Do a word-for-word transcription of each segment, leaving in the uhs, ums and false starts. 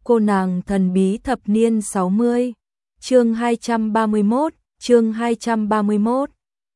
Cô nàng thần bí thập niên sáu mươi. Chương hai trăm ba mươi mốt, chương hai trăm ba mươi mốt.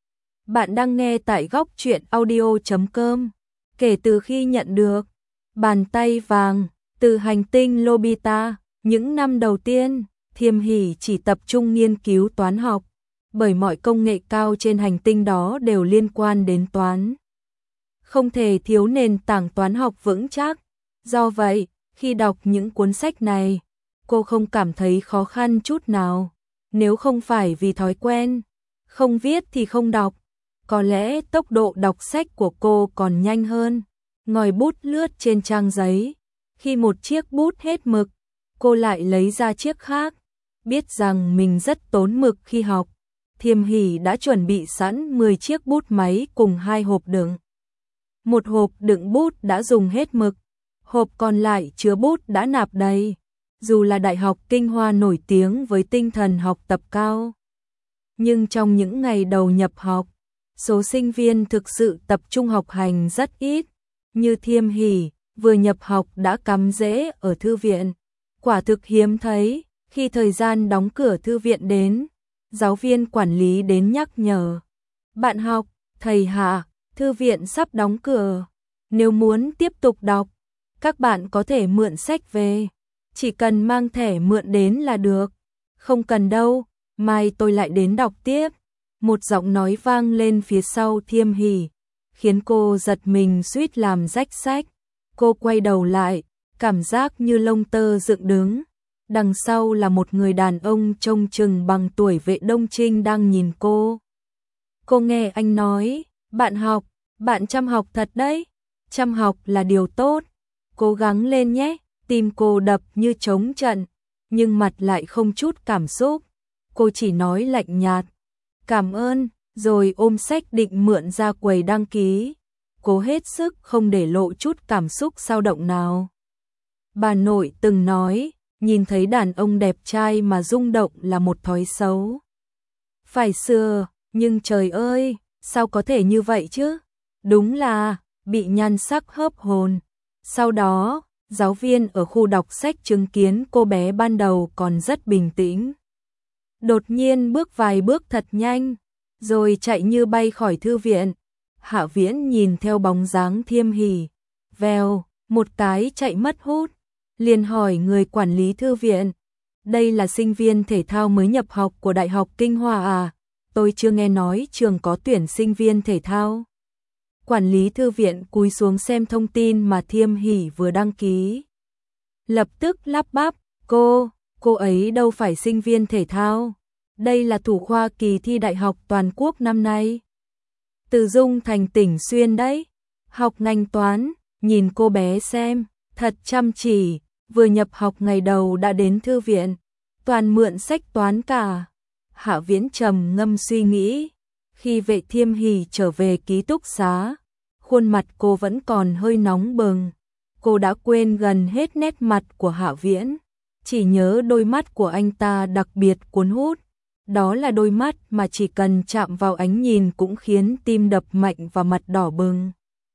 Bạn đang nghe tại góc truyện audio chấm com. Kể từ khi nhận được bàn tay vàng từ hành tinh Lobita, những năm đầu tiên, Thiêm Hỷ chỉ tập trung nghiên cứu toán học, bởi mọi công nghệ cao trên hành tinh đó đều liên quan đến toán. Không thể thiếu nền tảng toán học vững chắc. Do vậy, khi đọc những cuốn sách này, cô không cảm thấy khó khăn chút nào. Nếu không phải vì thói quen, không viết thì không đọc, có lẽ tốc độ đọc sách của cô còn nhanh hơn. Ngòi bút lướt trên trang giấy, khi một chiếc bút hết mực, cô lại lấy ra chiếc khác. Biết rằng mình rất tốn mực khi học, Thiêm Hỷ đã chuẩn bị sẵn mười chiếc bút máy cùng hai hộp đựng. Một hộp đựng bút đã dùng hết mực, hộp còn lại chứa bút đã nạp đầy. Dù là Đại học Kinh Hoa nổi tiếng với tinh thần học tập cao, nhưng trong những ngày đầu nhập học, số sinh viên thực sự tập trung học hành rất ít. Như Thiêm Hỷ, vừa nhập học đã cắm rễ ở thư viện. Quả thực hiếm thấy, khi thời gian đóng cửa thư viện đến, giáo viên quản lý đến nhắc nhở. Bạn học, thầy hạ, thư viện sắp đóng cửa. Nếu muốn tiếp tục đọc, các bạn có thể mượn sách về. Chỉ cần mang thẻ mượn đến là được. Không cần đâu, mai tôi lại đến đọc tiếp. Một giọng nói vang lên phía sau Thiêm Hỷ, khiến cô giật mình suýt làm rách sách. Cô quay đầu lại, cảm giác như lông tơ dựng đứng. Đằng sau là một người đàn ông trông chừng bằng tuổi Vệ Đông Trinh đang nhìn cô. Cô nghe anh nói, bạn học, bạn chăm học thật đấy. Chăm học là điều tốt. Cố gắng lên nhé. Tim cô đập như trống trận, nhưng mặt lại không chút cảm xúc. Cô chỉ nói lạnh nhạt, cảm ơn, rồi ôm sách định mượn ra quầy đăng ký. Cố hết sức không để lộ chút cảm xúc dao động nào. Bà nội từng nói, nhìn thấy đàn ông đẹp trai mà rung động là một thói xấu. Phải sửa, nhưng trời ơi, sao có thể như vậy chứ? Đúng là, bị nhan sắc hớp hồn. Sau đó, giáo viên ở khu đọc sách chứng kiến cô bé ban đầu còn rất bình tĩnh. Đột nhiên bước vài bước thật nhanh, rồi chạy như bay khỏi thư viện. Hạ Viễn nhìn theo bóng dáng Thiêm Hỷ, vèo, một cái chạy mất hút, liền hỏi người quản lý thư viện. Đây là sinh viên thể thao mới nhập học của Đại học Kinh Hoa à? Tôi chưa nghe nói trường có tuyển sinh viên thể thao. Quản lý thư viện cúi xuống xem thông tin mà Thiêm Hỷ vừa đăng ký. Lập tức lắp bắp, cô, cô ấy đâu phải sinh viên thể thao. Đây là thủ khoa kỳ thi đại học toàn quốc năm nay. Từ Dung thành Tỉnh Xuyên đấy. Học ngành toán, nhìn cô bé xem, thật chăm chỉ, vừa nhập học ngày đầu đã đến thư viện. Toàn mượn sách toán cả. Hạ Viễn trầm ngâm suy nghĩ. Khi Vệ Thiêm Hỷ trở về ký túc xá, khuôn mặt cô vẫn còn hơi nóng bừng. Cô đã quên gần hết nét mặt của Hạ Viễn, chỉ nhớ đôi mắt của anh ta đặc biệt cuốn hút. Đó là đôi mắt mà chỉ cần chạm vào ánh nhìn cũng khiến tim đập mạnh và mặt đỏ bừng.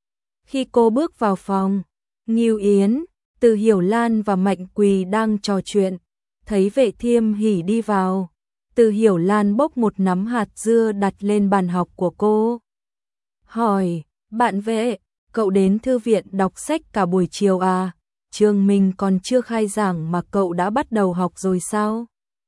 Khi cô bước vào phòng, Ngưu Yến, Từ Hiểu Lan và Mạnh Quỳ đang trò chuyện, thấy Vệ Thiêm Hỷ đi vào. Từ Hiểu Lan bốc một nắm hạt dưa đặt lên bàn học của cô. Hỏi, bạn Vệ, cậu đến thư viện đọc sách cả buổi chiều à? Trường mình còn chưa khai giảng mà cậu đã bắt đầu học rồi sao?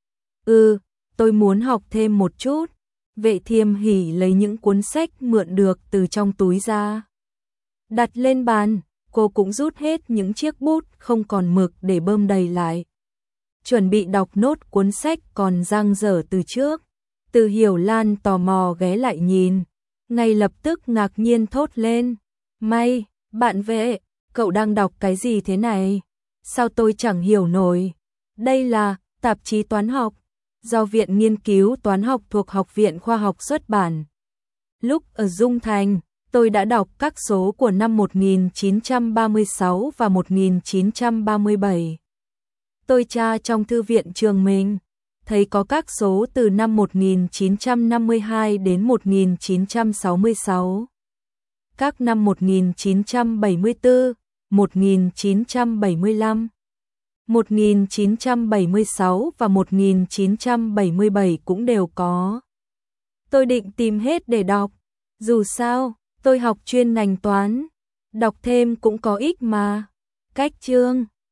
Ừ, tôi muốn học thêm một chút. Vệ Thiêm Hỷ lấy những cuốn sách mượn được từ trong túi ra, đặt lên bàn. Cô cũng rút hết những chiếc bút không còn mực để bơm đầy lại, chuẩn bị đọc nốt cuốn sách còn dang dở từ trước. Từ Hiểu Lan tò mò ghé lại nhìn, ngay lập tức ngạc nhiên thốt lên. May, bạn Vệ, cậu đang đọc cái gì thế này? Sao tôi chẳng hiểu nổi? Đây là tạp chí toán học, do Viện Nghiên cứu Toán học thuộc Học viện Khoa học xuất bản. Lúc ở Dung Thành, tôi đã đọc các số của năm một nghìn chín trăm ba mươi sáu và một nghìn chín trăm ba mươi bảy. Tôi tra trong thư viện trường mình, thấy có các số từ năm một nghìn chín trăm năm mươi hai đến một nghìn chín trăm sáu mươi sáu. Các năm một nghìn chín trăm bảy mươi tư, một nghìn chín trăm bảy mươi lăm. một nghìn chín trăm bảy mươi sáu và một nghìn chín trăm bảy mươi bảy cũng đều có. Tôi định tìm hết để đọc. Dù sao, tôi học chuyên ngành toán, đọc thêm cũng có ích mà. Cách chương